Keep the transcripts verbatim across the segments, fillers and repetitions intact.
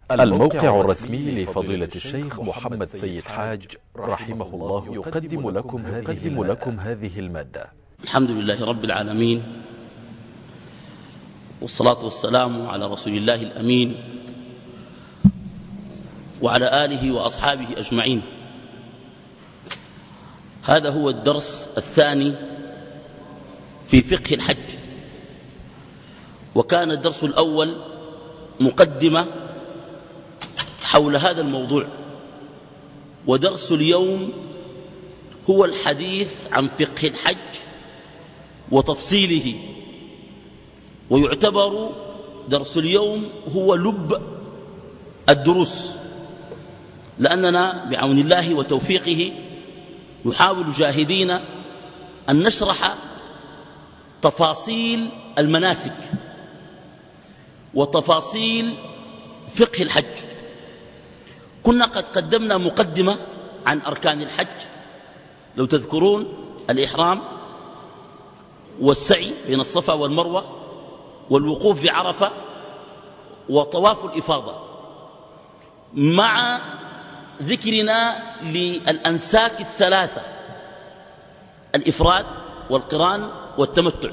الموقع الرسمي لفضيلة الشيخ محمد سيد حاج رحمه الله يقدم لكم هذه, لكم هذه المادة. الحمد لله رب العالمين، والصلاة والسلام على رسول الله الأمين وعلى آله وأصحابه أجمعين. هذا هو الدرس الثاني في فقه الحج، وكان الدرس الأول مقدمة حول هذا الموضوع، ودرس اليوم هو الحديث عن فقه الحج وتفصيله، ويعتبر درس اليوم هو لب الدروس، لأننا بعون الله وتوفيقه نحاول جاهدين أن نشرح تفاصيل المناسك وتفاصيل فقه الحج. كنا قد قدمنا مقدمة عن أركان الحج، لو تذكرون: الإحرام، والسعي بين الصفا والمروة، والوقوف في عرفة، وطواف الإفاضة، مع ذكرنا للأنساك الثلاثة: الإفراد والقران والتمتع.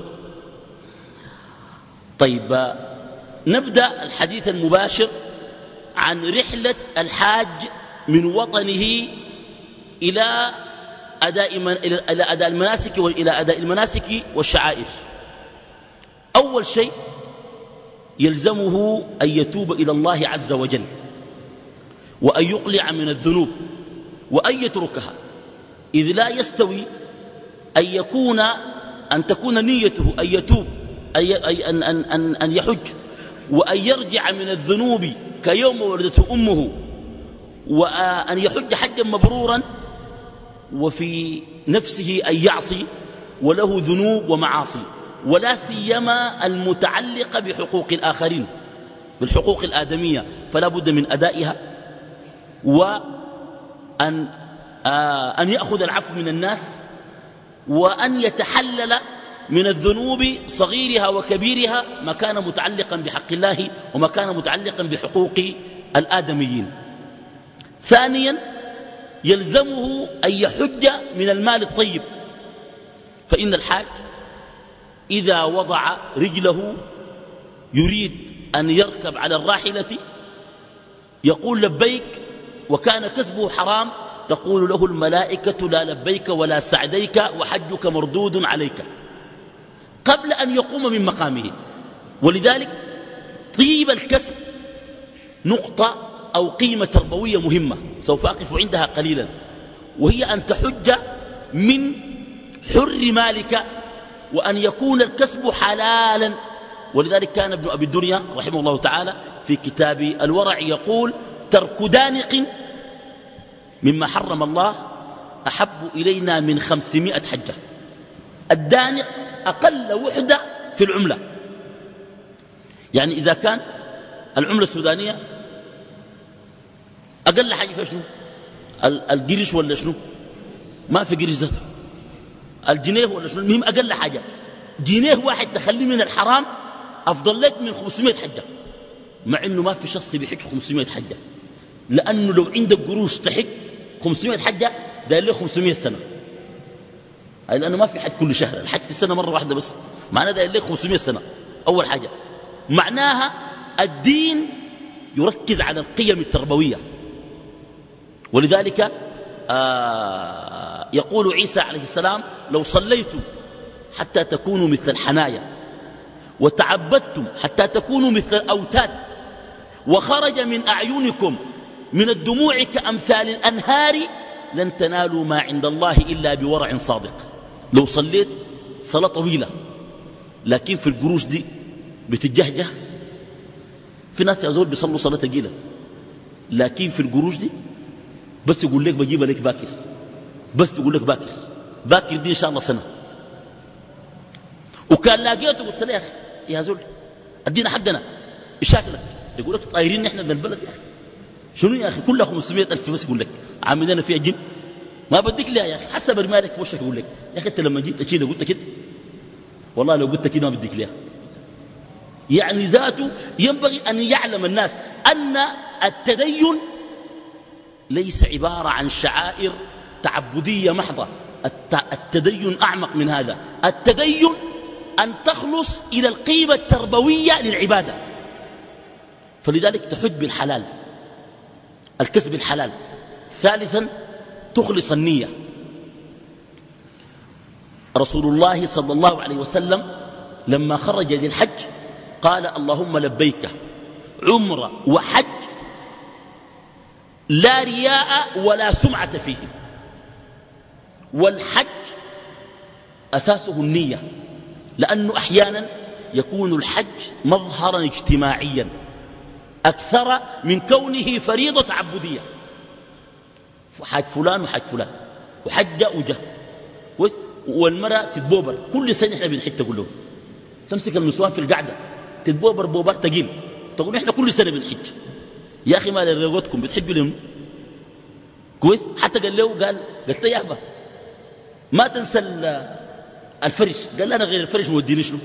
طيب، نبدأ الحديث المباشر عن رحلة الحاج من وطنه إلى أداء, من إلى أداء المناسك وإلى أداء المناسك والشعائر. أول شيء يلزمه أن يتوب إلى الله عز وجل، وأن يقلع من الذنوب، وأن يتركها، إذ لا يستوي أن يكون أن تكون نيته أن يتوب أن, أن, أن, أن يحج وأن يرجع من الذنوب كيوم ولدته أمه، وأن يحج حجا مبرورا وفي نفسه أن يعصي وله ذنوب ومعاصي، ولا سيما المتعلقة بحقوق الآخرين، بالحقوق الآدمية، فلا بد من أدائها، وأن أن يأخذ العفو من الناس، وأن يتحلل من الذنوب صغيرها وكبيرها ما كان متعلقا بحق الله وما كان متعلقا بحقوق الآدميين. ثانيا يلزمه أن يحج من المال الطيب، فإن الحاج إذا وضع رجله يريد أن يركب على الراحلة يقول لبيك، وكان كسبه حرام تقول له الملائكة لا لبيك ولا سعديك وحجك مردود عليك، قبل أن يقوم من مقامه. ولذلك طيب الكسب نقطة أو قيمة تربوية مهمة سوف أقف عندها قليلا، وهي أن تحج من حر مالك، وأن يكون الكسب حلالا. ولذلك كان ابن أبي الدنيا رحمه الله تعالى في كتاب الورع يقول: ترك دانق مما حرم الله أحب إلينا من خمسمائة حجة. الدانق أقل وحدة في العملة، يعني إذا كان العملة السودانية أقل حاجة في شنو؟ القرش ولا شنو؟ ما في قرش ذاته، الجنيه ولا شنو؟ المهم أقل حاجة جنيه واحد تخلي من الحرام أفضل لك من خمسمائة حجة، مع أنه ما في شخص بيحج خمسمائة حجة، لأنه لو عندك قروش تحج خمسمائة حجة داير له خمسمائة سنة، لأنه ما في حج كل شهر، الحج في السنة مرة واحدة بس، معناه داير له خمسمائة سنة. أول حاجة معناها الدين يركز على القيم التربوية. ولذلك آه يقول عيسى عليه السلام: لو صليتم حتى تكونوا مثل الحنايا، وتعبدتم حتى تكونوا مثل الأوتاد، وخرج من أعينكم من الدموع كأمثال الأنهار، لن تنالوا ما عند الله إلا بورع صادق. لو صليت صلاة طويلة لكن في القروش دي بتجهجه، في ناس يزول بيصلوا صلاة ثقيلة لكن في القروش دي بس يقول لك بجيب لك باكر، بس يقول لك باكر باكر دي إن شاء الله سنة. وكان لاقيته قلت له: يا أخي يا زول ادينا حقنا بشاكلك، يقول لك طايرين نحن من البلد يا أخي، شنو يا أخي كلها خمسمائة ألف بس، يقول لك عاملين فيها جن، ما بديك ليه يا أخي، حسب رمالك في وشك. يقول لك: يا أخي أنت لما جيت أشيله قلت كده، والله لو قلت كده ما بديك ليه. يعني ذاته ينبغي أن يعلم الناس أن التدين ليس عبارة عن شعائر تعبدية محضة. التدين أعمق من هذا. التدين أن تخلص إلى القيمة التربوية للعبادة. فلذلك تحج بالحلال، الكسب الحلال. ثالثا تخلص النية. رسول الله صلى الله عليه وسلم لما خرج للحج قال اللهم لبيك عمرة وحج لا رياء ولا سمعة فيه. والحج أساسه النية، لأنه أحيانا يكون الحج مظهرا اجتماعيا أكثر من كونه فريضة تعبدية. حج فلان وحج فلان وحج وجه، والمرأة تتبوبر كل سنة. احنا بنحج تقول له تمسك النسوان في القعدة تتبوبر بوبر تقيل، تقول احنا كل سنة بنحج. يا أخي ما لرغوتكم بتحجوا لهم كويس. حتى قال له قال قلت يا أبا ما تنسى الفرش. قال لا أنا غير الفرش موديني شنو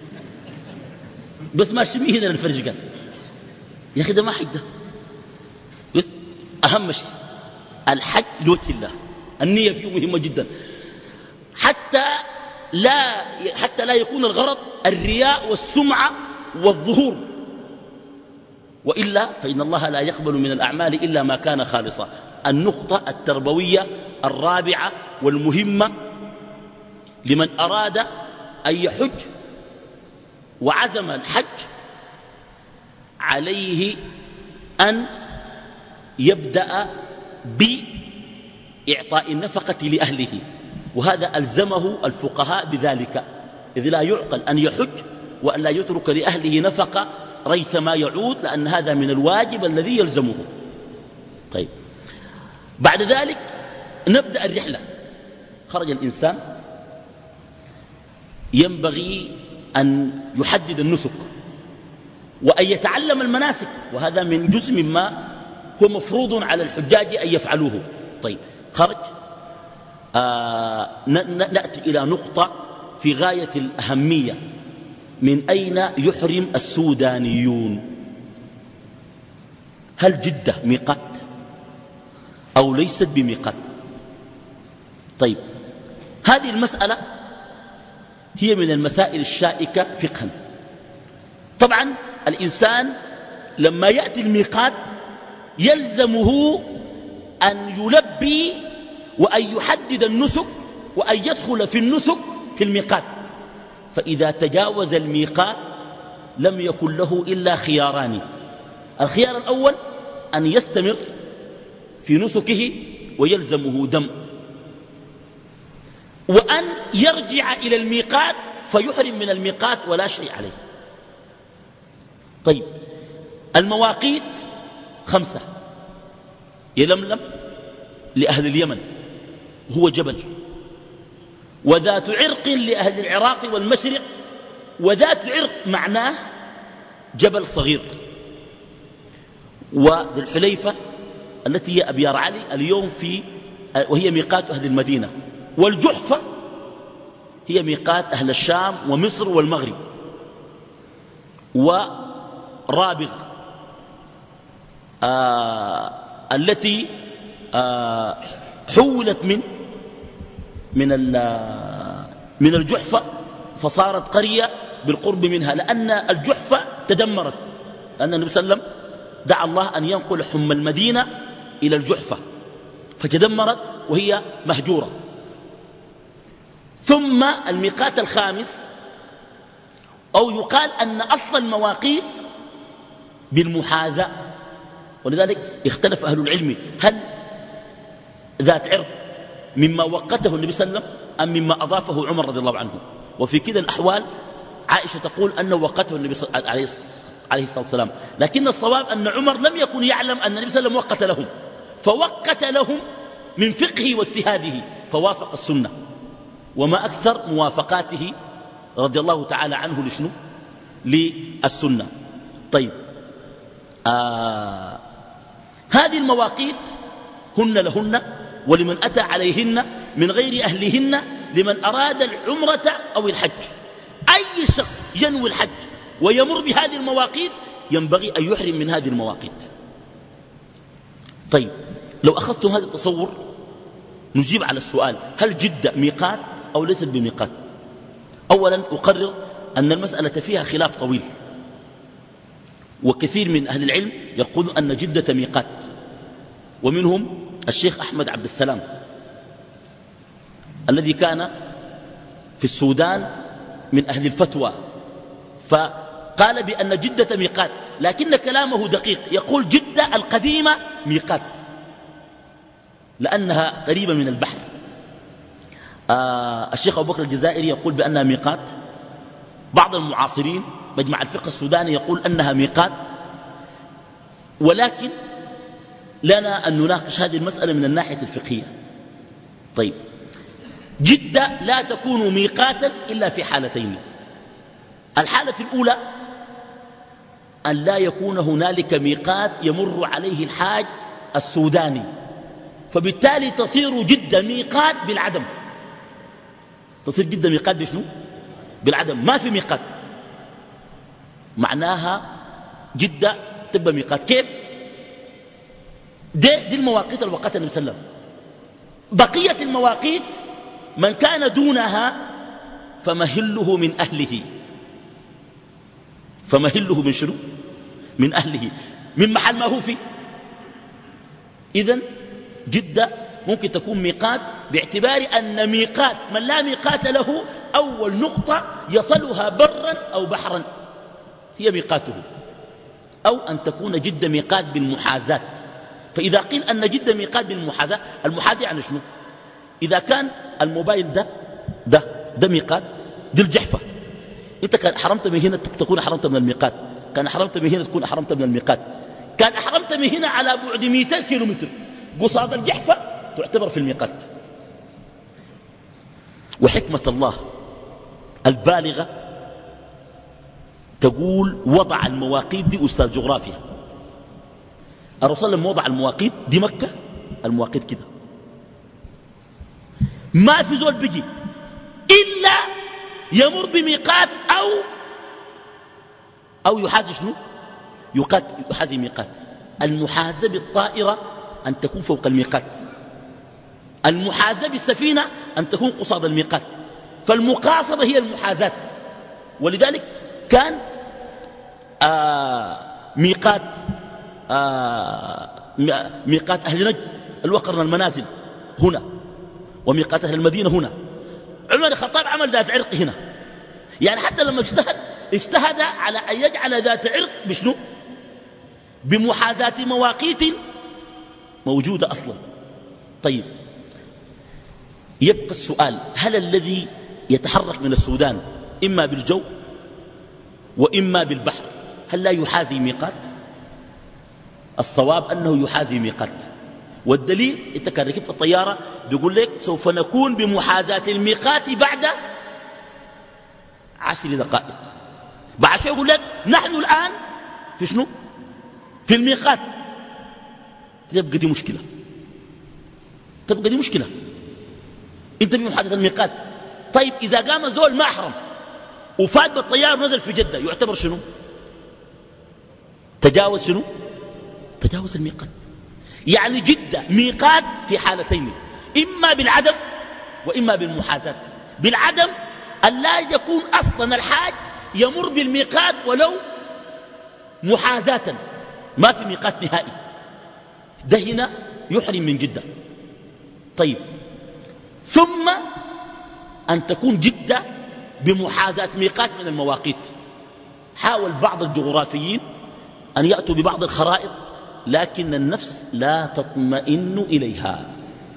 بس ما شميه هنا الفرش. قال يا أخي ده ما حج ده. بس أهم شيء الحج لوجه الله، النية فيه مهمة جدا، حتى لا حتى لا يكون الغرض الرياء والسمعة والظهور، وإلا فإن الله لا يقبل من الأعمال إلا ما كان خالصا. النقطة التربوية الرابعة والمهمة لمن أراد أن يحج وعزم الحج عليه أن يبدأ بإعطاء النفقة لأهله، وهذا ألزمه الفقهاء بذلك، إذ لا يعقل أن يحج وأن لا يترك لأهله نفقة ريثما يعود، لأن هذا من الواجب الذي يلزمه. طيب بعد ذلك نبدأ الرحلة. خرج الإنسان ينبغي أن يحدد النسك وأن يتعلم المناسك، وهذا من جزء مما هو مفروض على الحجاج أن يفعلوه. طيب خرج آه نأتي إلى نقطة في غاية الأهمية. من أين يحرم السودانيون؟ هل جدة ميقات أو ليست بميقات؟ طيب هذه المسألة هي من المسائل الشائكة فقها. طبعا الإنسان لما يأتي الميقات يلزمه أن يلبي وأن يحدد النسك وأن يدخل في النسك في الميقات. فإذا تجاوز الميقات لم يكن له إلا خياران. الخيار الأول أن يستمر في نسكه ويلزمه دم، وأن يرجع إلى الميقات فيحرم من الميقات ولا شيء عليه. طيب المواقيت خمسة. يلملم لأهل اليمن هو جبل، وذات عرق لأهل العراق والمشرق، وذات عرق معناه جبل صغير. وذو الحليفة التي هي أبيار علي اليوم في وهي ميقات أهل المدينة، والجحفة هي ميقات أهل الشام ومصر والمغرب، ورابغ آه التي آه حولت من من من الجحفة فصارت قرية بالقرب منها، لأن الجحفة تدمرت، لأن النبي صلى الله عليه وسلم دعا الله أن ينقل حم المدينة إلى الجحفة فتدمرت وهي مهجورة. ثم الميقات الخامس، أو يقال أن أصل المواقيت بالمحاذاة، ولذلك اختلف أهل العلم هل ذات عرق مما وقته النبي صلى الله عليه وسلم أم مما أضافه عمر رضي الله عنه. وفي كده الأحوال عائشة تقول أنه وقته النبي عليه الصلاة والسلام، لكن الصواب أن عمر لم يكن يعلم أن النبي صلى الله عليه وسلم وقت لهم، فوقت لهم من فقهه واجتهاده فوافق السنة. وما أكثر موافقاته رضي الله تعالى عنه لشنو؟ للسنة. طيب آه هذه المواقيت هن لهن ولمن أتى عليهن من غير أهلهن لمن أراد العمرة أو الحج. أي شخص ينوي الحج ويمر بهذه المواقيت ينبغي أن يحرم من هذه المواقيت. طيب لو أخذتم هذا التصور نجيب على السؤال: هل جدة ميقات أو ليست بميقات؟ أولا أقرر أن المسألة فيها خلاف طويل، وكثير من أهل العلم يقولون أن جدة ميقات، ومنهم الشيخ أحمد عبد السلام الذي كان في السودان من أهل الفتوى، فقال بأن جدة ميقات، لكن كلامه دقيق. يقول جدة القديمة ميقات لأنها قريبة من البحر. آه الشيخ أبو بكر الجزائري يقول بأنها ميقات. بعض المعاصرين مجمع الفقه السوداني يقول أنها ميقات، ولكن لنا أن نناقش هذه المسألة من الناحية الفقهية. طيب جدة لا تكون ميقاتا إلا في حالتين: الحالة الأولى أن لا يكون هنالك ميقات يمر عليه الحاج السوداني، فبالتالي تصير جدة ميقات بالعدم. تصير جدة ميقات بشنو؟ بالعدم، ما في ميقات، معناها جدة تبقى ميقات. كيف؟ دي, دي المواقيت اللي وقتها النبي صلى الله عليه وسلم. بقية المواقيت من كان دونها فمهله من أهله. فمهله من شنو؟ من أهله، من محل ما هو فيه. إذن جدة ممكن تكون ميقات باعتبار أن ميقات من لا ميقات له أول نقطة يصلها برا أو بحرا هي ميقاته، أو أن تكون جدة ميقات بالمحاذاة. فإذا قيل أن جدة ميقات بالمحاذاة، المحاذاة يعني شنو؟ إذا كان الموبايل ده ده ده ميقات، دي الجحفة، أنت كان حرمت من هنا تكون حرمت من الميقات، كان حرمت من هنا تكون حرمت من الميقات، كان حرمت من هنا على بعد مئتين كيلومتر قصاد الجحفة تعتبر في الميقات. وحكمة الله البالغة تقول وضع المواقيت دي أستاذ جغرافيا. الرسول لما وضع المواقيت دي مكة المواقيت كده، ما في زول بيجي إلا يمر بميقات أو أو يحاذي شنو؟ يحاذي ميقات. المحاذاة بالطائرة أن تكون فوق الميقات، المحاذاة بالسفينة أن تكون قصاد الميقات، فالمقاصدة هي المحاذاة. ولذلك كان آه ميقات آه ميقات أهل نجد الوقرن المنازل هنا، وميقات أهل المدينة هنا. عمر الخطاب عمل ذات عرق هنا، يعني حتى لما اجتهد اجتهد على أن يجعل ذات عرق بشنو؟ بمحاذاة مواقيت موجودة أصلا. طيب يبقى السؤال: هل الذي يتحرك من السودان إما بالجو وإما بالبحر هل لا يحاذي ميقات؟ الصواب أنه يحاذي ميقات، والدليل أنت كان ركبت الطيارة بيقول لك سوف نكون بمحاذاة الميقات بعد عشر دقائق، بعد شوي يقول لك نحن الآن في شنو؟ في الميقات. تبقى دي مشكلة، تبقى دي مشكلة، انت بمحاذاة الميقات. طيب إذا قام زول ما أحرم وفات بالطيار ونزل في جدة يعتبر شنو؟ تجاوز شنو؟ تجاوز الميقات. يعني جدة ميقات في حالتين: إما بالعدم وإما بالمحاذاة. بالعدم أن لا يكون أصلا الحاج يمر بالميقات ولو محاذاة، ما في ميقات نهائي، ده هنا يحرم من جدة. طيب ثم أن تكون جدة بمحاذاة ميقات من المواقيت. حاول بعض الجغرافيين أن يأتوا ببعض الخرائط، لكن النفس لا تطمئن إليها.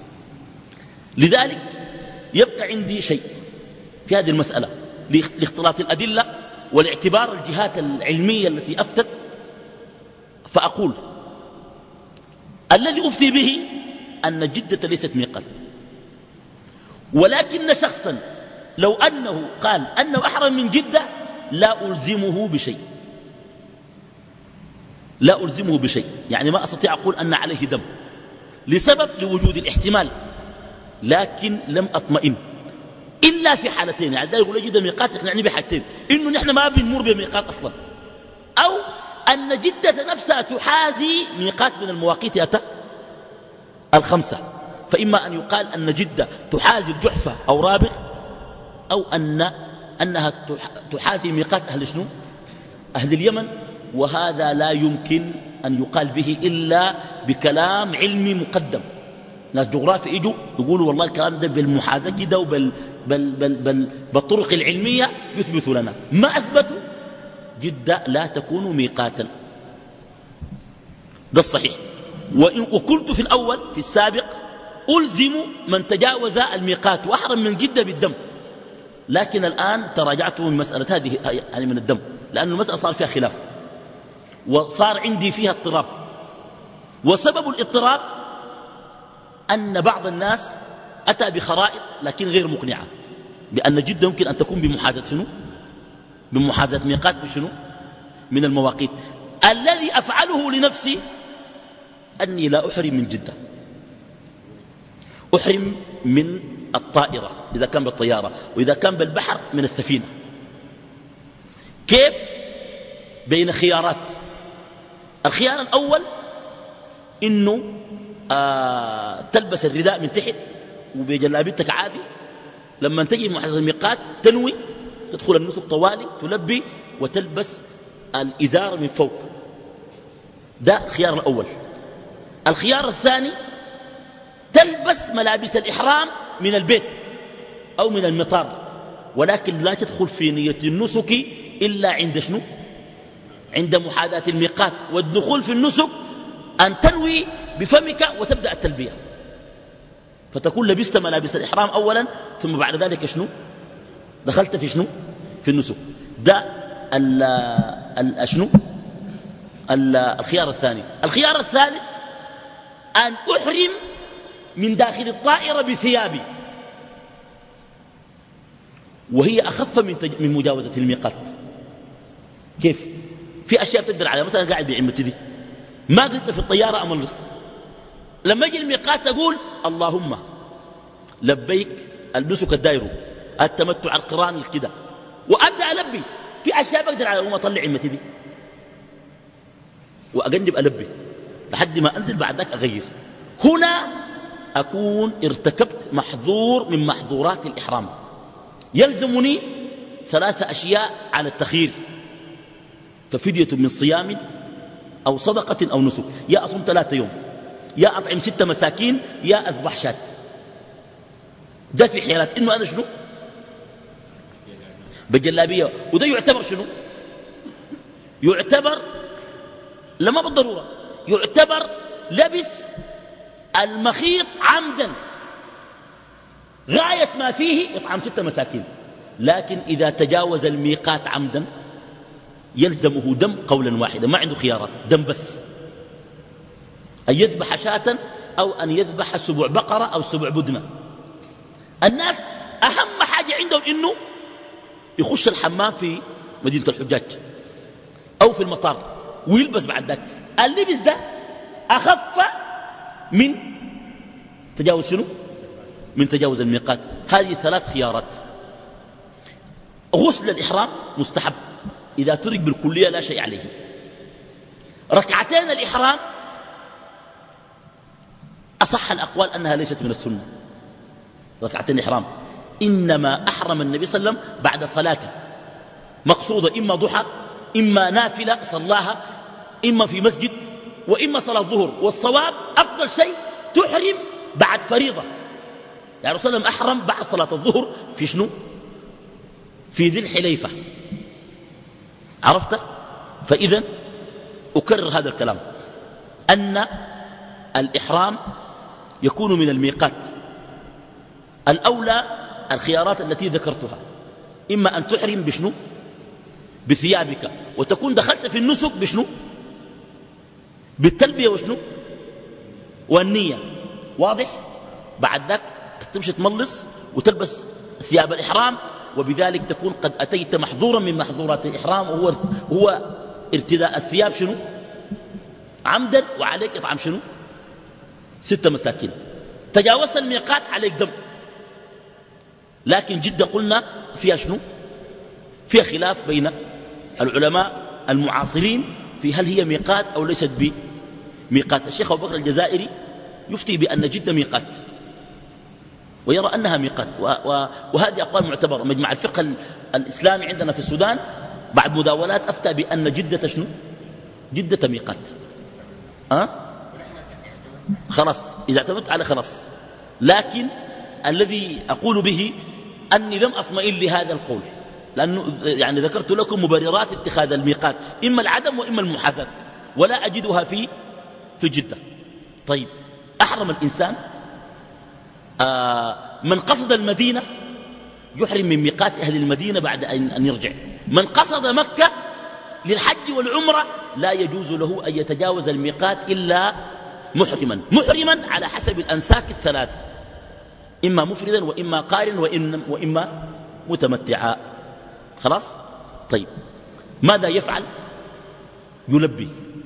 لذلك يبقى عندي شيء في هذه المسألة لاختلاط الأدلة والاعتبار الجهات العلمية التي أفتت، فأقول الذي أفتي به أن جدة ليست ميقات، ولكن شخصا لو أنه قال أنه أحرم من جدة لا ألزمه بشيء، لا ألزمه بشيء، يعني ما أستطيع أقول أن عليه دم لسبب لوجود الاحتمال، لكن لم أطمئن. إلا في حالتين. يعني ده يقول لي ده ميقات يقنعني بحاجتين: إنه نحن ما بنمر بميقات أصلا، أو أن جدة نفسها تحازي ميقات من المواقيت ياتا الخمسة. فإما أن يقال أن جدة تحازي الجحفة أو رابغ، أو أن أنها تحازي ميقات أهل شنو؟ أهل اليمن. وهذا لا يمكن أن يقال به إلا بكلام علمي مقدم. ناس جغرافي يجوا يقولوا والله الكلام ده بالمحاذاة كده وبال بل بل بل بالطرق العلمية يثبتوا لنا. ما أثبتوا جدة لا تكون ميقاتا. ده الصحيح. وقلت في الأول في السابق ألزم من تجاوز الميقات وأحرم من جدة بالدم، لكن الآن تراجعت من مسألة هذه يعني من الدم، لأن المسألة صار فيها خلاف وصار عندي فيها اضطراب. وسبب الاضطراب أن بعض الناس أتى بخرائط لكن غير مقنعة بأن جدة يمكن أن تكون بمحاذاة شنو؟ بمحاذاة ميقات بشنو؟ من المواقيت. الذي أفعله لنفسي أني لا أحرم من جدة، أحرم من الطائرة إذا كان بالطيارة، وإذا كان بالبحر من السفينة. كيف؟ بين خيارات. الخيار الأول إنه آه تلبس الرداء من تحت وبجلابيتك عادي، لما تجي محاذاة الميقات تنوي تدخل النسك طوالي تلبي وتلبس الإزار من فوق. ده الخيار الأول. الخيار الثاني تلبس ملابس الإحرام من البيت أو من المطار، ولكن لا تدخل في نية النسك إلا عند شنو؟ عند محاذاة الميقات. والدخول في النسك أن تنوي بفمك وتبدأ التلبية، فتكون لبست ملابس الإحرام أولا ثم بعد ذلك شنو؟ دخلت في شنو؟ في النسك. ده ال ال شنو؟ ال الخيار الثاني. الخيار الثالث أن أحرم من داخل الطائرة بثيابي، وهي أخف من, تج... من مجاوزة الميقات. كيف؟ في أشياء بتقدر عليها، مثلا قاعد بعمتي دي ما قلت في الطيارة أملص، لما يجي الميقات أقول اللهم لبيك النسك الدايرو التمتع القران كده وأبدأ ألبي. في أشياء بقدر عليها وما أطلع عمتي دي وأجنب ألبي لحد ما أنزل بعد ذاك أغير. هنا أكون ارتكبت محظور من محظورات الإحرام. يلزمني ثلاثة أشياء على التخيير: ففدية من صيام أو صدقة أو نسك. يا أصوم ثلاثة يوم، يا أطعم ستة مساكين، يا أذبح شاة. ده في حيالات إنه أنا شنو؟ بجلابية. وده يعتبر شنو؟ يعتبر لما بالضرورة يعتبر لبس المخيط عمدا، غاية ما فيه إطعام ستة مساكين. لكن إذا تجاوز الميقات عمدا يلزمه دم قولا واحدا، ما عنده خيارات، دم بس. أن يذبح شاة أو أن يذبح سبع بقرة أو سبع بدنة. الناس أهم حاجة عندهم إنه يخش الحمام في مدينة الحجاج أو في المطار ويلبس بعد ذلك. اللبس ده أخف من تجاوز شنو؟ من تجاوز الميقات. هذه ثلاث خيارات. غسل الإحرام مستحب إذا ترك بالكلية لا شيء عليه. ركعتين الإحرام أصح الأقوال أنها ليست من السنة. ركعتين الإحرام إنما أحرم النبي صلى الله عليه وسلم بعد صلاة مقصودة، إما ضحى إما نافلة صلاها، إما في مسجد، وإما صلاة الظهر. والصواب أفضل شيء تحرم بعد فريضة. يعني رسول الله أحرم بعد صلاة الظهر في شنو؟ في ذي الحليفة. عرفت؟ فإذا أكرر هذا الكلام أن الإحرام يكون من الميقات. الأولى الخيارات التي ذكرتها: إما أن تحرم بشنو؟ بثيابك، وتكون دخلت في النسك بشنو؟ بالتلبية وشنو؟ والنية. واضح؟ بعد ذلك تمشي تملص وتلبس ثياب الإحرام، وبذلك تكون قد أتيت محظورا من محظورات الإحرام، وهو هو ارتداء الثياب شنو؟ عمدا، وعليك إطعام شنو؟ ستة مساكين. تجاوزت الميقات عليك دم. لكن جدة قلنا فيها شنو؟ فيها خلاف بين العلماء المعاصرين في هل هي ميقات أو ليست بميقات. الشيخ أبو بكر الجزائري يفتي بأن جدة ميقات ويرى أنها ميقات، وهذه أقوال معتبرة. مجمع الفقه الإسلامي عندنا في السودان بعد مداولات أفتى بأن جدة شنو؟ جدة ميقات. أه؟ خلاص إذا اعتمدت على خلاص. لكن الذي أقول به أني لم أطمئن لهذا القول، لأنه يعني ذكرت لكم مبررات اتخاذ الميقات، إما العدم وإما المحاذاة، ولا أجدها في في جدة. طيب أحرم الإنسان، آه من قصد المدينة يحرم من ميقات أهل المدينة بعد أن يرجع. من قصد مكة للحج والعمرة لا يجوز له أن يتجاوز الميقات إلا محرما محرما على حسب الأنساك الثلاثة، إما مفردا وإما قارن وإما, وإما متمتعا. خلاص. طيب ماذا يفعل؟ يلبي،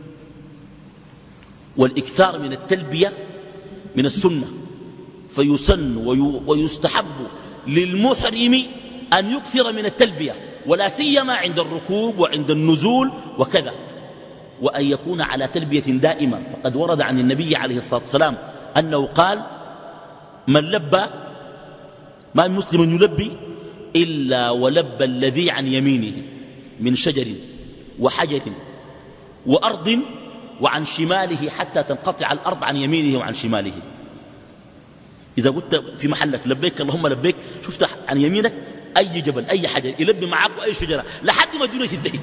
والإكثار من التلبية من السنة، فيسن ويستحب للمحرم أن يكثر من التلبية، ولا سيما عند الركوب وعند النزول وكذا، وأن يكون على تلبية دائمة. فقد ورد عن النبي عليه الصلاة والسلام أنه قال: من لبى، ما من مسلم يلبي إلا ولبى الذي عن يمينه من شجر وحجر وأرض وعن شماله حتى تنقطع الأرض عن يمينه وعن شماله. إذا قلت في محلك لبيك اللهم لبيك، شفت عن يمينك أي جبل أي حجر يلبي معك وأي شجرة لحد ما الدنيا تنتهي،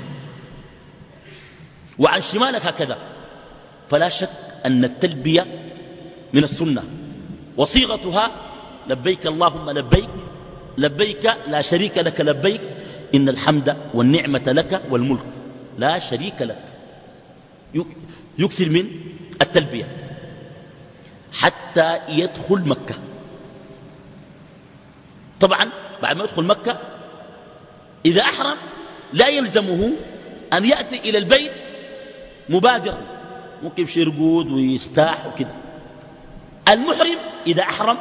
وعن شمالك هكذا. فلا شك أن التلبية من السنة، وصيغتها لبيك اللهم لبيك لبيك لا شريك لك لبيك إن الحمد والنعمة لك والملك لا شريك لك. يكثر من التلبية حتى يدخل مكة. طبعا بعد ما يدخل مكة إذا أحرم لا يلزمه أن يأتي إلى البيت مبادرا، ممكن يمشي يرقود ويستاح وكذا. المحرم إذا أحرم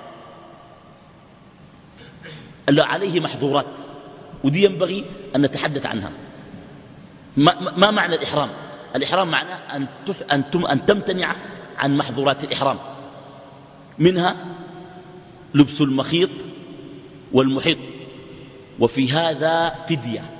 اللي عليه محظورات، ودي ينبغي أن نتحدث عنها. ما, ما معنى الإحرام؟ الإحرام معناه أن, أن, أن تمتنع عن محظورات الإحرام، منها لبس المخيط والمحيط، وفي هذا فدية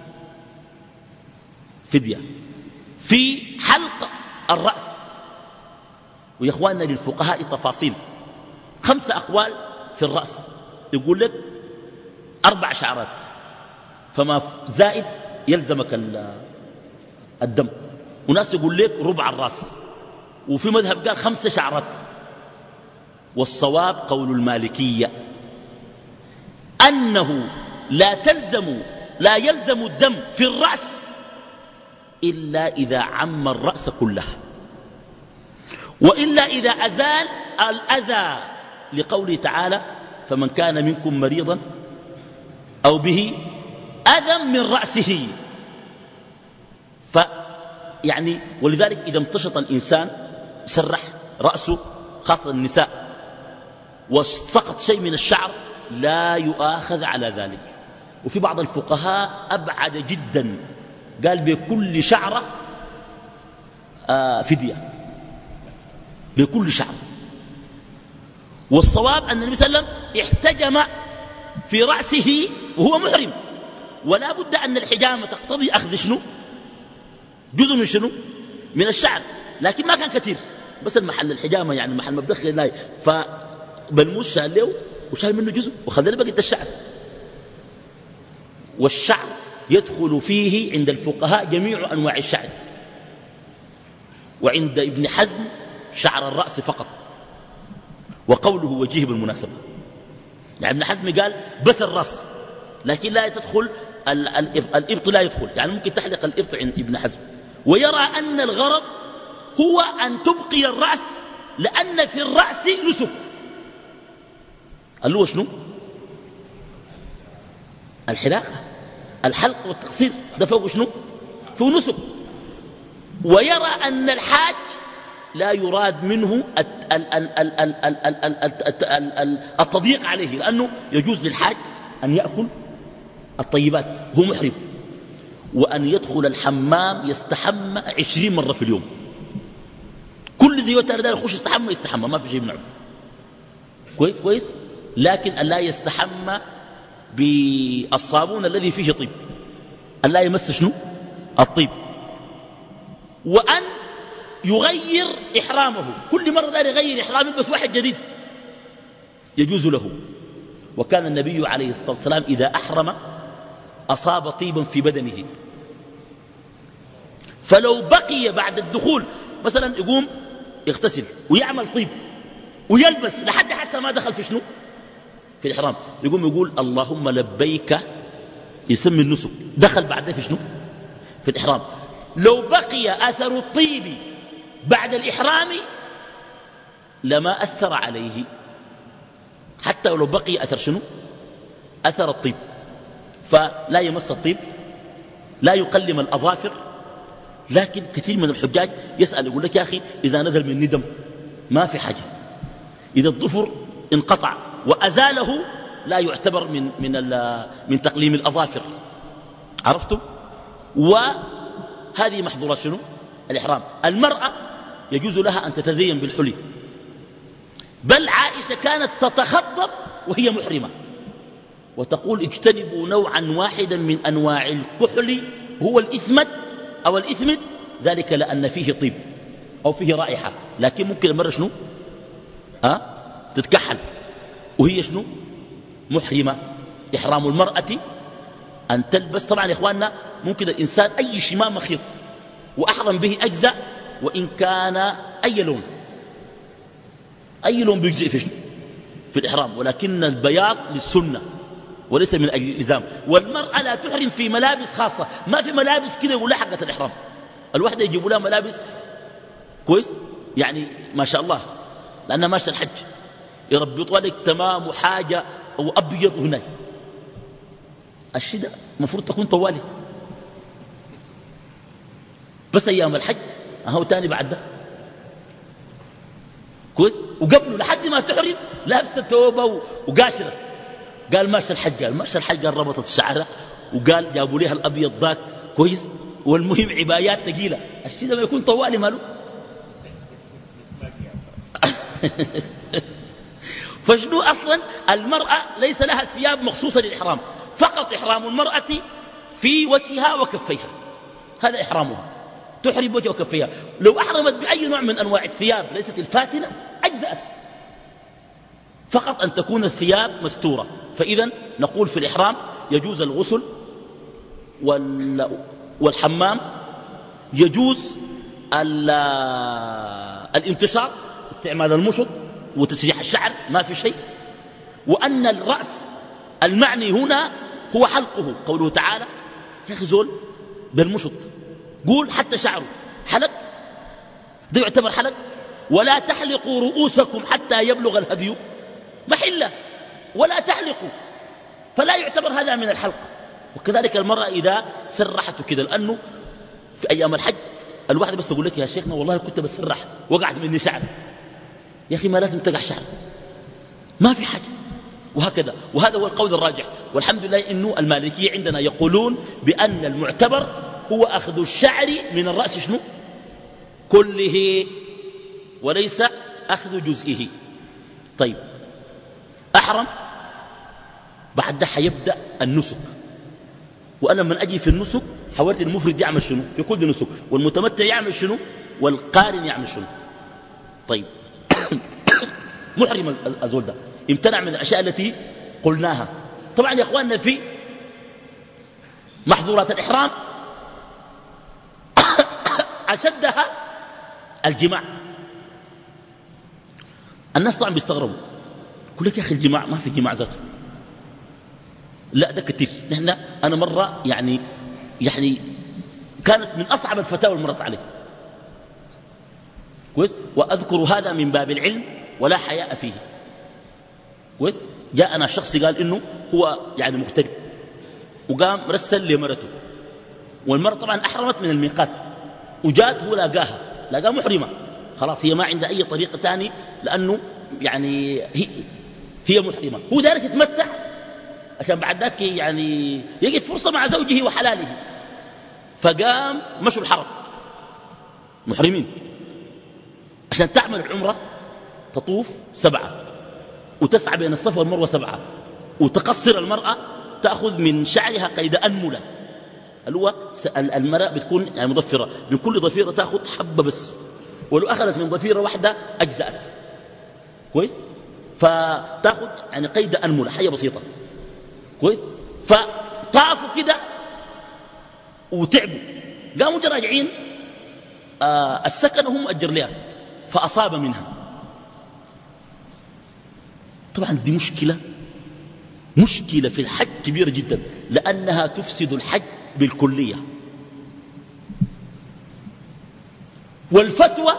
فدية في حلق الرأس. ويا إخواننا للفقهاء تفاصيل، خمسة أقوال في الرأس، يقول لك أربع شعرات فما زائد يلزمك الدم، وناس يقول لك ربع الرأس، وفي مذهب قال خمسة شعرات. والصواب قول المالكية أنه لا تلزم لا يلزم الدم في الرأس إلا إذا عم الرأس كله، وإلا إذا أزال الأذى، لقوله تعالى: فمن كان منكم مريضا أو به أذى من رأسه. فيعني ولذلك إذا امتشط الإنسان سرح رأسه، خاصة النساء، وسقط شيء من الشعر لا يؤاخذ على ذلك. وفي بعض الفقهاء أبعد جدا، قال بكل شعرة آه فدية، بكل شعر. والصواب أن النبي صلى الله عليه وسلم احتجم في رأسه وهو محرم، ولا بد أن الحجامة تقتضي أخذ شنو؟ جزء من شنو؟ من الشعر، لكن ما كان كثير، بس المحل الحجامة يعني محل ما بدخل ناي، فبالموس شال له وشال منه جزء وخذ له بقية الشعر. والشعر يدخل فيه عند الفقهاء جميع أنواع الشعر، وعند ابن حزم شعر الرأس فقط، وقوله وجيه بالمناسبة. يعني ابن حزم قال بس الرأس، لكن لا تدخل الإبط، لا يدخل، يعني ممكن تحلق الإبط عند ابن حزم. ويرى أن الغرض هو أن تبقي الرأس، لأن في الرأس نسك. قال له شنو؟ الحلاقة، الحلق والتقصير، ده فوق شنو؟ فوق نسك. ويرى أن الحاج لا يراد منه التضييق عليه، لأنه يجوز للحاج أن يأكل الطيبات هو محرم، وأن يدخل الحمام يستحمى عشرين مرة في اليوم. كل ذي يوتر دار يخش يستحمى يستحمى ما في شيء يمنعه. كويس كويس. لكن أن لا يستحمى بالصابون الذي فيه طيب، أن لا يمس شنو الطيب، وأن يغير إحرامه كل مرة دار يغير إحرامه بس واحد جديد يجوز له. وكان النبي عليه الصلاة والسلام إذا أحرم أصاب طيبا في بدنه، فلو بقي بعد الدخول مثلا يقوم يغتسل ويعمل طيب ويلبس لحد حتى ما دخل في شنو في الإحرام، يقوم يقول اللهم لبيك، يسمي النسك، دخل بعد في شنو في الإحرام. لو بقي أثر الطيب بعد الإحرام لما أثر عليه، حتى لو بقي أثر شنو أثر الطيب. فلا يمس الطيب، لا يقلم الأظافر. لكن كثير من الحجاج يسأل يقول لك يا أخي إذا نزل من ندم ما في حاجة، إذا الظفر انقطع وأزاله لا يعتبر من من من تقليم الأظافر. عرفتم؟ وهذه محظورات شنو الإحرام. المرأة يجوز لها أن تتزين بالحلي، بل عائشة كانت تتخضب وهي محرمة وتقول اجتنبوا نوعا واحدا من أنواع الكحل هو الإثمد أو الإثمد، ذلك لأن فيه طيب أو فيه رائحة، لكن ممكن المرة شنو أه؟ تتكحل وهي شنو محرمة. إحرام المرأة أن تلبس، طبعا يا إخواننا ممكن الإنسان أي شمام مخيط وأحرم به أجزاء وإن كان أي لون، أي لون بيجزئ في شنو في الإحرام، ولكن البياض للسنة وليس من أجل الإلزام. والمرأة لا تحرم في ملابس خاصة، ما في ملابس كده يقول لها حقة الإحرام. الواحدة يجيبوا لها ملابس كويس يعني ما شاء الله لأنها ماشى الحج، يربطوا لك تمام وحاجة أو أبيض هنا، الشدة مفروض تكون طوالي بس أيام الحج أهو تاني بعد ده كويس. وقبله لحد ما تحرم لابسة توبة وقاشرة، قال ماشى الحج، قال ماشى الحج، قال ربطت شعرها وقال جابوا ليها الأبيض ذاك كويس. والمهم عبايات ثقيلة، الشدة ما يكون طوالي ماله. فشنو أصلا المرأة ليس لها ثياب مخصوصة للإحرام، فقط إحرام المرأة في وجهها وكفيها، هذا إحرامها، تحرم وجهها وكفيها. لو أحرمت بأي نوع من أنواع الثياب ليست الفاتنة أجزأت، فقط أن تكون الثياب مستورة. فإذا نقول في الإحرام يجوز الغسل والحمام، يجوز الامتشاط، استعمال المشط وتسريح الشعر ما في شيء. وأن الرأس المعني هنا هو حلقه، قوله تعالى يا أخي زول بالمشط قول حتى شعره حلق، ده يعتبر حلق. ولا تحلقوا رؤوسكم حتى يبلغ الهدي محله، ولا تحلقوا، فلا يعتبر هذا من الحلق. وكذلك المرأة إذا سرحت كده، لأنه في أيام الحج الواحد بس يقول لك يا شيخنا والله كنت بسرح وقعت مني شعر، يا أخي ما لازم تقع شعر، ما في حاجة. وهكذا، وهذا هو القول الراجح. والحمد لله إنه المالكية عندنا يقولون بأن المعتبر هو أخذ الشعر من الرأس شنو كله وليس أخذ جزئه. طيب أحرم بعد ده حيبدأ النسك، وأنا من أجي في النسك حاولت المفرد يعمل شنو في كل نسك، والمتمتع يعمل شنو، والقارن يعمل شنو. طيب محرم الزول ده امتنع من الأشياء التي قلناها. طبعا يا أخواننا في محظورات الإحرام أشدها الجماع. الناس طبعا بيستغربوا، يقول لك يا أخي الجماع ما في جماع ذاته، لا ده كتير. نحن أنا مرة يعني يعني كانت من أصعب الفتاوى اللي مرت عليه كويس، وأذكر هذا من باب العلم ولا حياء فيه كويس. جاءنا شخص قال إنه هو يعني مغترب، وقام رسل لمرته، والمرة طبعا أحرمت من الميقات، وجات هو لاقاها لاقاها محرمة، خلاص هي ما عندها أي طريقة تاني، لأنه يعني هي, هي محرمة، هو دارك يتمتع عشان بعد ذاك يعني يجد فرصة مع زوجه وحلاله. فقام مشوا الحرم محرمين عشان تعمل العمرة، تطوف سبعة وتسعى بين الصفا والمروة سبعة، وتقصر المرأة تأخذ من شعرها قيد أنملة، اللي هو المرأة بتكون يعني مضفرة، من كل ضفيرة تأخذ حبة بس، ولو أخذت من ضفيرة واحدة أجزأت كويس، فتأخذ يعني قيد أنملة حاجة بسيطة كويس. فطافوا كده وتعبوا، قاموا راجعين آه السكن هم أجر لها فأصاب منها. طبعا دي مشكلة مشكلة في الحج كبيرة جدا، لأنها تفسد الحج بالكلية. والفتوى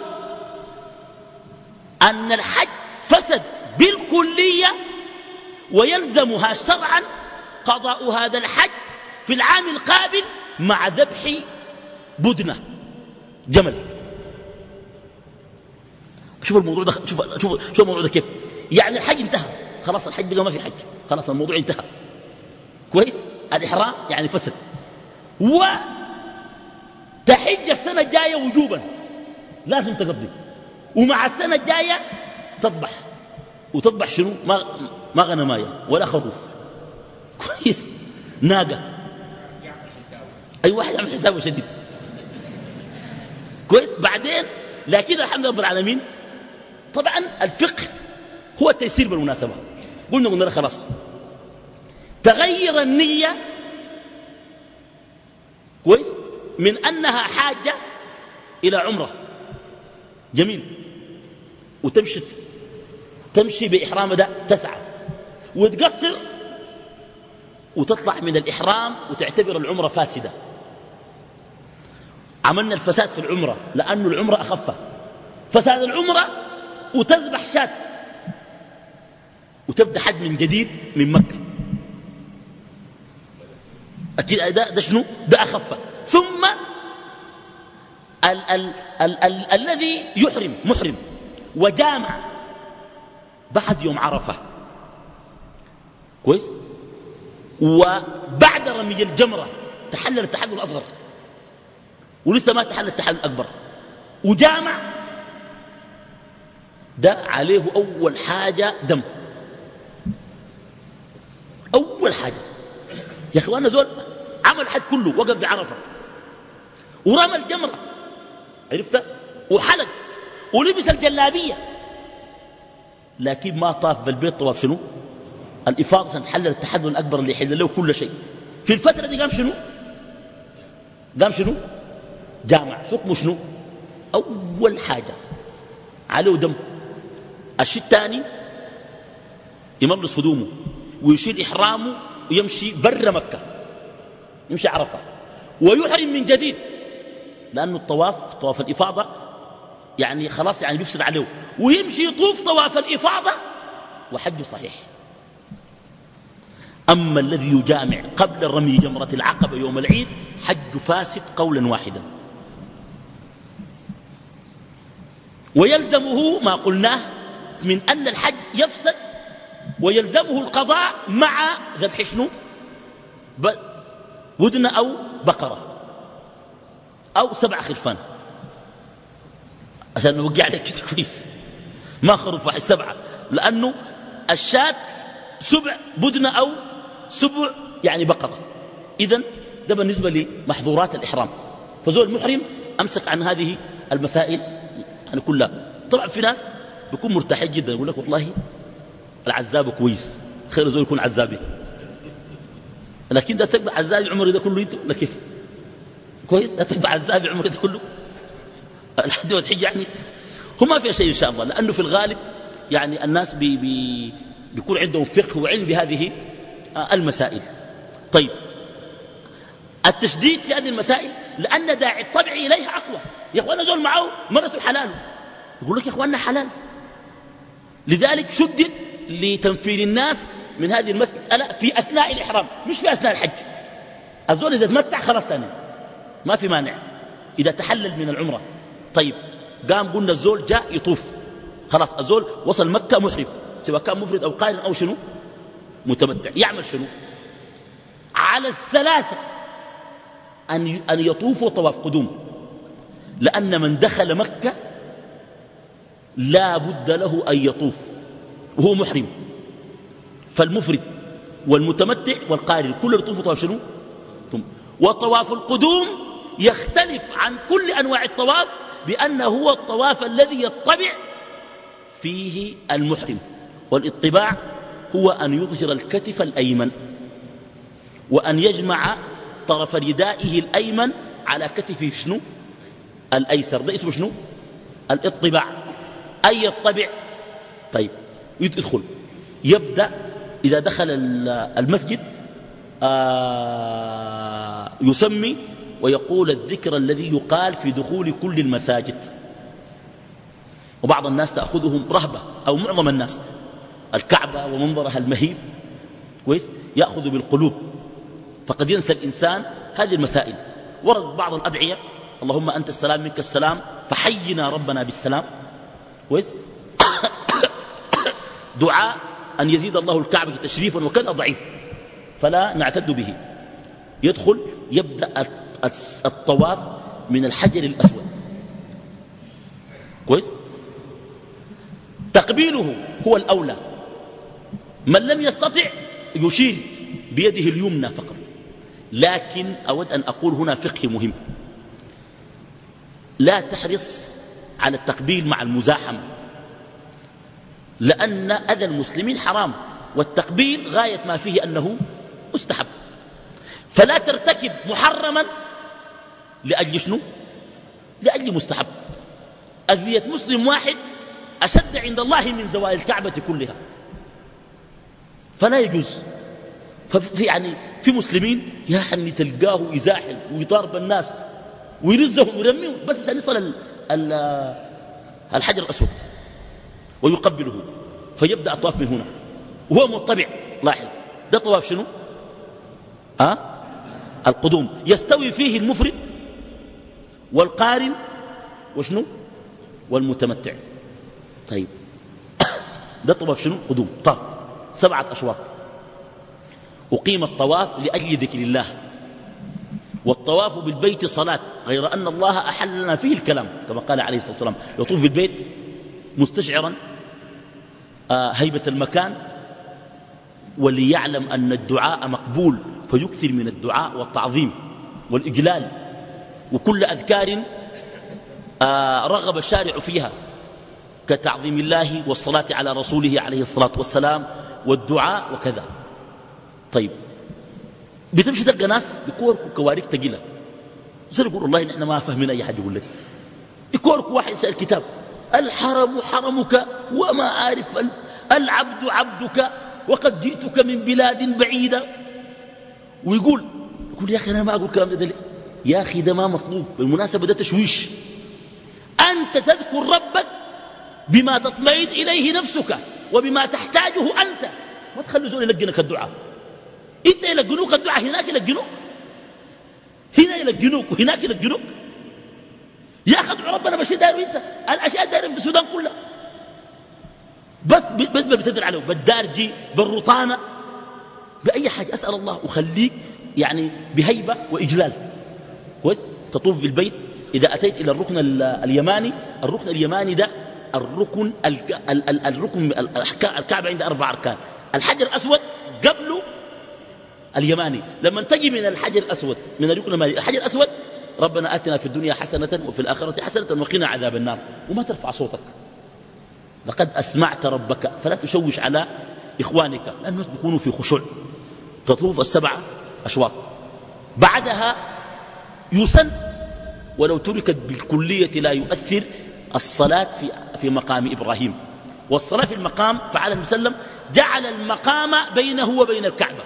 أن الحج فسد بالكلية ويلزمها شرعا قضاء هذا الحج في العام القابل مع ذبح بدنة جمل. شوف الموضوع ده، شوف شوف شوف الموضوع ده كيف. يعني الحج انتهى خلاص، الحج بقى ما في حج خلاص، الموضوع انتهى كويس. الإحرام يعني فسد، وتحج السنة الجاية وجوبا لازم تقضي، ومع السنة الجاية تذبح. وتذبح شنو؟ ما ما غنماية ولا خروف كويس، ناقة. أي واحد يعمل حسابه شديد كويس. بعدين لكن الحمد لله رب العالمين. طبعا الفقه هو التيسير بالمناسبة. قلنا قلنا خلاص تغير النية كويس من أنها حاجة إلى عمرة، جميل، وتمشي تمشي بإحرام ده تسعى وتقصر وتطلع من الإحرام وتعتبر العمرة فاسدة. عملنا الفساد في العمرة لأن العمرة أخفة، فساد العمرة وتذبح شاة وتبدأ حج من جديد من مكة. أكيد ده, ده شنو؟ ده أخفة. ثم ال ال ال ال الذي يحرم محرم وجامع بعد يوم عرفة كويس، وبعد رمي الجمرة تحلل التحلل الأصغر ولسه ما تحلل التحلل الأكبر وجامع، ده عليه أول حاجة دم. أول حاجة يا أخوانا، زول عمل حج كله وقف بعرفة ورمى الجمرة عرفت وحلق ولبس الجلابية، لكن ما طاف بالبيت طواف شنو؟ الإفاضة عشان تحلل التحلل الأكبر اللي يحل له كل شيء. في الفترة دي قام شنو؟ قام شنو؟ جامع. حكمه شنو؟ أول حاجة عليه دم. الشيء الثاني يملص هدومه ويشيل إحرامه ويمشي بر مكة، يمشي عرفة ويحرم من جديد، لأنه الطواف طواف الإفاضة يعني خلاص يعني بيفسد عليه، ويمشي يطوف طواف الإفاضة وحجه صحيح. أما الذي يجامع قبل رمي جمرة العقبة يوم العيد حج فاسد قولا واحدا، ويلزمه ما قلناه من أن الحج يفسد ويلزمه القضاء مع ذبح شنو؟ بدنة أو بقرة أو سبع خرفان، عشان نوقع عليك كده كويس، ما خروف واحد سبعة، لأنه الشاة سبع بدنة أو سبع يعني بقرة. إذن ده بالنسبة لمحظورات الإحرام. فزول المحرم أمسك عن هذه المسائل يعني كلها. طبعا في ناس بيكون مرتاحين جدا، يقول لك والله العزاب كويس، خير زول يكون عزابي، لكن ده تبقى عزابي عمري ده كله انت ولا كيف؟ كويس، ده تبقى عزابي عمري ده كله لحد ما تحج يعني هو ما فيها شيء إن شاء الله، لأنه في الغالب يعني الناس بي بي بيكون عندهم فقه وعلم بهذه المسائل. طيب التشديد في هذه المسائل لأن داعي الطبع إليها أقوى. يا أخوانا زول معه مرته حلال يقول لك يا أخوانا حلال، لذلك شدد لتنفير الناس من هذه المسألة في أثناء الإحرام مش في أثناء الحج. الزول إذا تمتع خلاص تاني ما في مانع إذا تحلل من العمرة. طيب قام قلنا الزول جاء يطوف خلاص، الزول وصل مكة محرم سواء كان مفرد أو قارن أو شنو متمتع، يعمل شنو؟ على الثلاثة أن أن يطوفوا طواف قدوم، لأن من دخل مكة لا بد له أن يطوف وهو محرم. فالمفرد والمتمتع والقارن كل يطوفوا طواف شنو؟ وطواف القدوم يختلف عن كل أنواع الطواف بأنه هو الطواف الذي يطبع فيه المحرم. والاطباع هو أن يظهر الكتف الأيمن وأن يجمع طرف ردائه الأيمن على كتفه شنو؟ الأيسر. ده اسمه شنو؟ الاطباع، أي يطبع. طيب يدخل يبدأ إذا دخل المسجد آه يسمي ويقول الذكر الذي يقال في دخول كل المساجد. وبعض الناس تأخذهم رهبة أو معظم الناس الكعبة ومنظرها المهيب كويس يأخذ بالقلوب، فقد ينسى الإنسان هذه المسائل. ورد بعض الأدعية اللهم أنت السلام منك السلام فحينا ربنا بالسلام كويس دعاء أن يزيد الله الكعبة تشريفا وكذا ضعيف فلا نعتد به. يدخل يبدأ الطواف من الحجر الأسود كويس. تقبيله هو الأولى، من لم يستطع يشير بيده اليمنى فقط. لكن أود أن أقول هنا فقه مهم، لا تحرص على التقبيل مع المزاحمة، لأن أذى المسلمين حرام، والتقبيل غاية ما فيه أنه مستحب. فلا ترتكب محرما لأجل شنو؟ لأجل مستحب. أذية مسلم واحد أشد عند الله من زوال الكعبة كلها، فلا يجوز. ففي يعني في مسلمين يا حني تلقاه يزاحم ويضارب الناس ويرزهم ويرميهم بس عشان يصل ال ال الحجر الأسود ويقبله، فيبدأ الطواف من هنا وهو مطبع. لاحظ ده طواف شنو؟ أه؟ القدوم يستوي فيه المفرد والقارن وشنو؟ والمتمتع. طيب ده طواف شنو؟ قدوم. طاف سبعة أشواط. أقيم الطواف لأجل ذكر الله، والطواف بالبيت صلاة، غير أن الله أحل لنا فيه الكلام كما قال عليه الصلاة والسلام يطوف بالبيت مستشعرا آه هيبة المكان، وليعلم أن الدعاء مقبول فيكثر من الدعاء والتعظيم والإجلال وكل أذكار آه رغب الشارع فيها كتعظيم الله والصلاة على رسوله عليه الصلاة والسلام والدعاء وكذا. طيب بتمشي تلقى ناس بيكوركوا كواريك تقيلة، يصير يقول والله نحن ما فاهمين أي حد يقول لك. يكوركوا واحد يسأل الكتاب الحرم حرمك وما عارف العبد عبدك وقد جئتك من بلاد بعيدة، ويقول يقول يا أخي أنا ما أقول كلام ده ليه؟ يا أخي ده ما مطلوب. بالمناسبة ده تشويش. أنت تذكر ربك بما تطمئن إليه نفسك وبما تحتاجه أنت، ما تخلي زول يلقنك الدعاء. انت يلقنوك الدعاء هناك يلقنوك، هنا يلقنوك وهناك يلقنوك. يا اخي ادعو ربنا بشي داير انت الاشياء دايره في السودان كلها، بس بس بتدل عليه بالدارجي بالرطانه باي حاجه. اسال الله وخليك يعني بهيبه واجلال كويس. تطوف في البيت. اذا اتيت الى الركن اليماني، الركن اليماني ده الركن الركن الكعبه عنده اربع اركان. الحجر الاسود قبله اليماني. لما تجي من الحجر الأسود من الركن اليماني الحجر الأسود ربنا آتنا في الدنيا حسنة وفي الآخرة حسنة وقنا عذاب النار، وما ترفع صوتك لقد أسمعت ربك، فلا تشوش على إخوانك لأن الناس بيكونوا في خشوع. تطوف السبعة أشواط. بعدها يسن ولو تركت بالكلية لا يؤثر الصلاة في في مقام إبراهيم. والصلاة في المقام فعلى النبي صلى الله عليه وسلم جعل المقام بينه وبين الكعبة،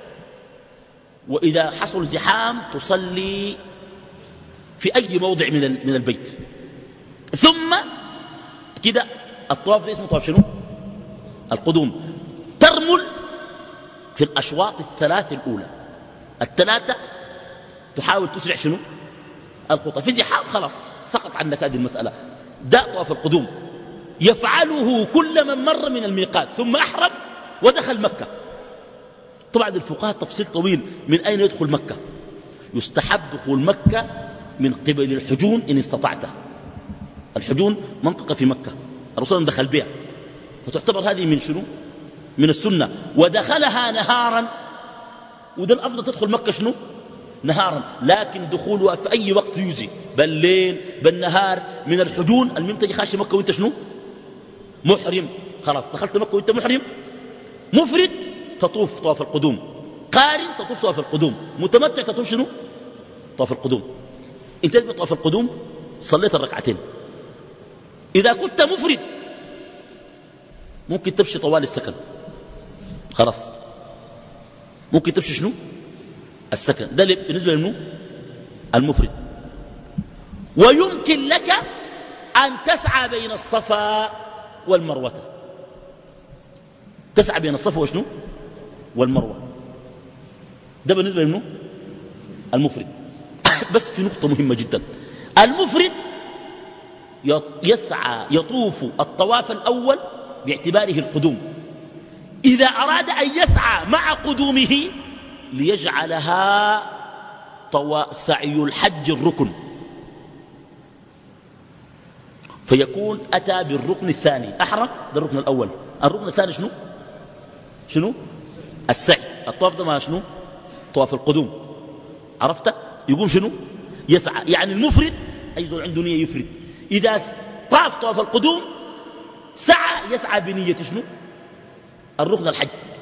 وإذا حصل زحام تصلي في أي موضع من من البيت. ثم كده الطواف ده اسمه طواف شنو؟ القدوم. ترمل في الأشواط الثلاث الأولى. الثلاثة تحاول تسرع شنو؟ الخطى. في زحام خلاص سقط عنك هذه المسألة. ده طواف القدوم يفعله كل من مر من الميقات ثم أحرم ودخل مكة. طبعا الفقهاء تفصيل طويل من أين يدخل مكة. يستحب دخول مكة من قبل الحجون إن استطعته. الحجون منطقة في مكة الرسول دخل بها، فتعتبر هذه من شنو؟ من السنة. ودخلها نهارا، وده الأفضل تدخل مكة شنو؟ نهارا، لكن دخولها في أي وقت يجزي، بالليل بالنهار. من الحجون الممتجي خاشي مكة وانت شنو؟ محرم. خلاص دخلت مكة وانت محرم. مفرد تطوف طواف القدوم، قارن تطوف طواف القدوم، متمتع تطوف شنو؟ طواف القدوم. انت بطواف القدوم صليت الركعتين. إذا كنت مفرد ممكن تمشي طوال السكن، خلاص ممكن تمشي شنو؟ السكن. ده بالنسبة لمنو؟ المفرد. ويمكن لك أن تسعى بين الصفا والمروة. تسعى بين الصفا وشنو؟ والمروة. ده بالنسبة لمنو؟ المفرد. بس في نقطة مهمة جدا، المفرد يسعى يطوف الطواف الأول باعتباره القدوم. إذا أراد أن يسعى مع قدومه ليجعلها طوا سعي الحج الركن، فيكون أتى بالركن الثاني. أحرم ده الركن الأول، الركن الثاني شنو؟ شنو؟ السعي. الطواف ده ما شنو؟ طواف القدوم. عرفت؟ يقوم شنو؟ يسعى. يعني المفرد أي زول عنده نية يفرد، إذا طاف طواف القدوم سعى يسعى بنية شنو؟ الركن الحج.